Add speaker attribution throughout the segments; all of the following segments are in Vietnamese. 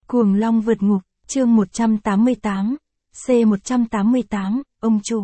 Speaker 1: Cuồng Long vượt ngục, chương 188, C188, ông chủ.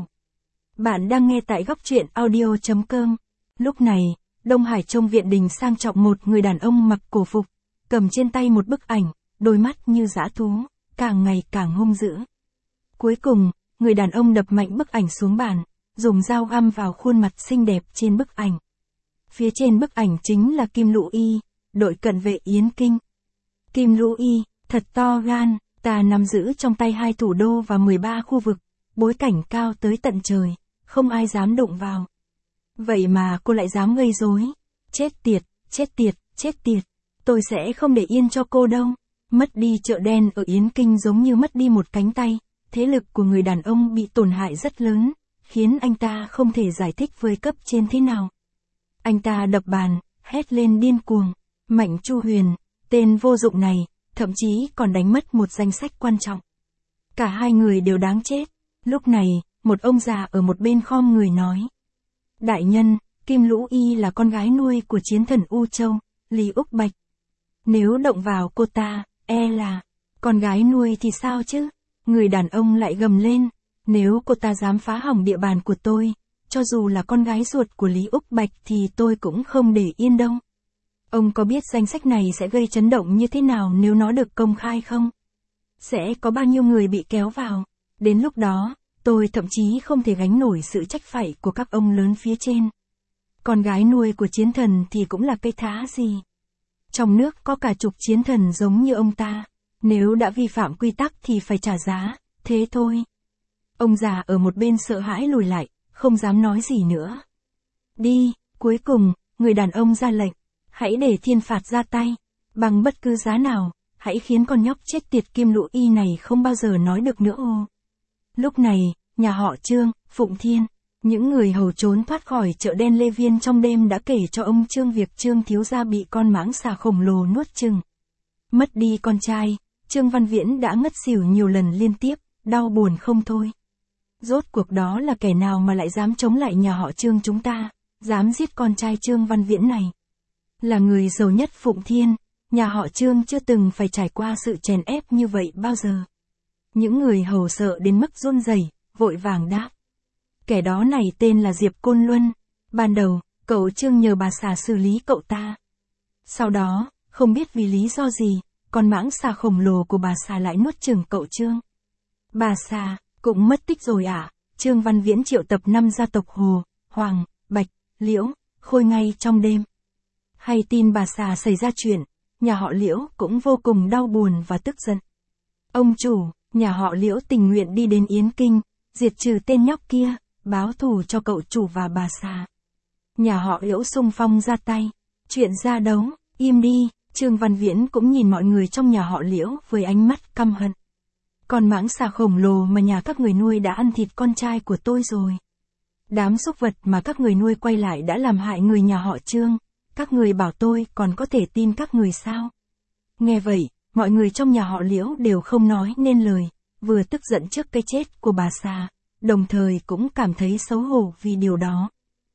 Speaker 1: Bạn đang nghe tại góc truyện audio.com. Lúc này, Đông Hải trông viện đình sang trọng, một người đàn ông mặc cổ phục, cầm trên tay một bức ảnh, đôi mắt như dã thú, càng ngày càng hung dữ. Cuối cùng, người đàn ông đập mạnh bức ảnh xuống bàn, dùng dao găm vào khuôn mặt xinh đẹp trên bức ảnh. Phía trên bức ảnh chính là Kim Lũ Y, đội cận vệ Yến Kinh. Kim Lũ Y, thật to gan, ta nắm giữ trong tay 2 thủ đô và 13 khu vực, bối cảnh cao tới tận trời, không ai dám đụng vào. Vậy mà cô lại dám gây rối. Chết tiệt, chết tiệt, chết tiệt. Tôi sẽ không để yên cho cô đâu. Mất đi chợ đen ở Yến Kinh giống như mất đi một cánh tay. Thế lực của người đàn ông bị tổn hại rất lớn, khiến anh ta không thể giải thích với cấp trên thế nào. Anh ta đập bàn, hét lên điên cuồng. Mạnh Chu Huyền, tên vô dụng này, thậm chí còn đánh mất một danh sách quan trọng. Cả hai người đều đáng chết. Lúc này, một ông già ở một bên khom người nói. Đại nhân, Kim Lũ Y là con gái nuôi của chiến thần U Châu, Lý Úc Bạch. Nếu động vào cô ta, e là, con gái nuôi thì sao chứ? Người đàn ông lại gầm lên, nếu cô ta dám phá hỏng địa bàn của tôi, cho dù là con gái ruột của Lý Úc Bạch thì tôi cũng không để yên đâu. Ông có biết danh sách này sẽ gây chấn động như thế nào nếu nó được công khai không? Sẽ có bao nhiêu người bị kéo vào? Đến lúc đó, tôi thậm chí không thể gánh nổi sự trách phạt của các ông lớn phía trên. Con gái nuôi của chiến thần thì cũng là cây thá gì? Trong nước có cả chục chiến thần giống như ông ta. Nếu đã vi phạm quy tắc thì phải trả giá, thế thôi. Ông già ở một bên sợ hãi lùi lại, không dám nói gì nữa. Đi, cuối cùng, người đàn ông ra lệnh. Hãy để thiên phạt ra tay. Bằng bất cứ giá nào, hãy khiến con nhóc chết tiệt Kim Lũ Y này không bao giờ nói được nữa ô. Lúc này, nhà họ Trương, Phụng Thiên, những người hầu trốn thoát khỏi chợ đen Lê Viên trong đêm đã kể cho ông Trương việc Trương thiếu gia bị con mãng xà khổng lồ nuốt chửng. Mất đi con trai, Trương Văn Viễn đã ngất xỉu nhiều lần liên tiếp, đau buồn không thôi. Rốt cuộc đó là kẻ nào mà lại dám chống lại nhà họ Trương chúng ta, dám giết con trai Trương Văn Viễn này. Là người giàu nhất Phụng Thiên, nhà họ Trương chưa từng phải trải qua sự chèn ép như vậy bao giờ. Những người hầu sợ đến mức run rẩy, vội vàng đáp. Kẻ đó này tên là Diệp Côn Luân. Ban đầu, cậu Trương nhờ bà xà xử lý cậu ta. Sau đó, không biết vì lý do gì, con mãng xà khổng lồ của bà xà lại nuốt chửng cậu Trương. Bà xà, cũng mất tích rồi à? Trương Văn Viễn triệu tập 5 gia tộc Hồ, Hoàng, Bạch, Liễu, Khôi ngay trong đêm. Hay tin bà xà xảy ra chuyện, nhà họ Liễu cũng vô cùng đau buồn và tức giận. Ông chủ, nhà họ Liễu tình nguyện đi đến Yến Kinh, diệt trừ tên nhóc kia, báo thù cho cậu chủ và bà xà. Nhà họ Liễu xung phong ra tay. Chuyện ra đấu, im đi. Trương Văn Viễn cũng nhìn mọi người trong nhà họ Liễu với ánh mắt căm hận. Con mãng xà khổng lồ mà nhà các người nuôi đã ăn thịt con trai của tôi rồi. Đám súc vật mà các người nuôi quay lại đã làm hại người nhà họ Trương. Các người bảo tôi còn có thể tin các người sao? Nghe vậy, mọi người trong nhà họ Liễu đều không nói nên lời, vừa tức giận trước cái chết của bà xà, đồng thời cũng cảm thấy xấu hổ vì điều đó.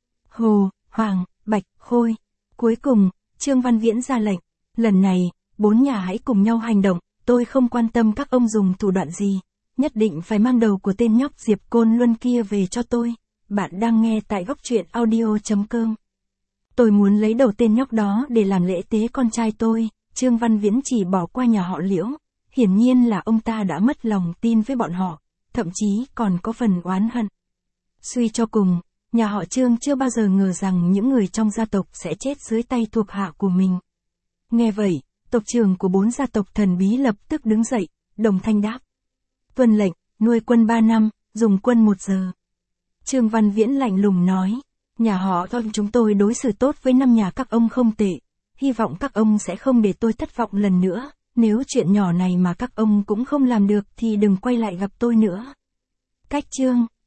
Speaker 1: Hồ, Hoàng, Bạch, Khôi. Cuối cùng, Trương Văn Viễn ra lệnh. Lần này, 4 nhà hãy cùng nhau hành động, tôi không quan tâm các ông dùng thủ đoạn gì. Nhất định phải mang đầu của tên nhóc Diệp Côn Luân kia về cho tôi. Bạn đang nghe tại góc truyện audio.com. Tôi muốn lấy đầu tên nhóc đó để làm lễ tế con trai tôi. Trương Văn Viễn chỉ bỏ qua nhà họ Liễu. Hiển nhiên là ông ta đã mất lòng tin với bọn họ, thậm chí còn có phần oán hận. Suy cho cùng, nhà họ Trương chưa bao giờ ngờ rằng những người trong gia tộc sẽ chết dưới tay thuộc hạ của mình. Nghe vậy, tộc trưởng của 4 gia tộc thần bí lập tức đứng dậy, đồng thanh đáp. Tuân lệnh, nuôi quân 3 năm, dùng quân 1 giờ. Trương Văn Viễn lạnh lùng nói. Nhà họ Tôn chúng tôi đối xử tốt với 5 nhà các ông không tệ. Hy vọng các ông sẽ không để tôi thất vọng lần nữa. Nếu chuyện nhỏ này mà các ông cũng không làm được thì đừng quay lại gặp tôi nữa. Cách Trương,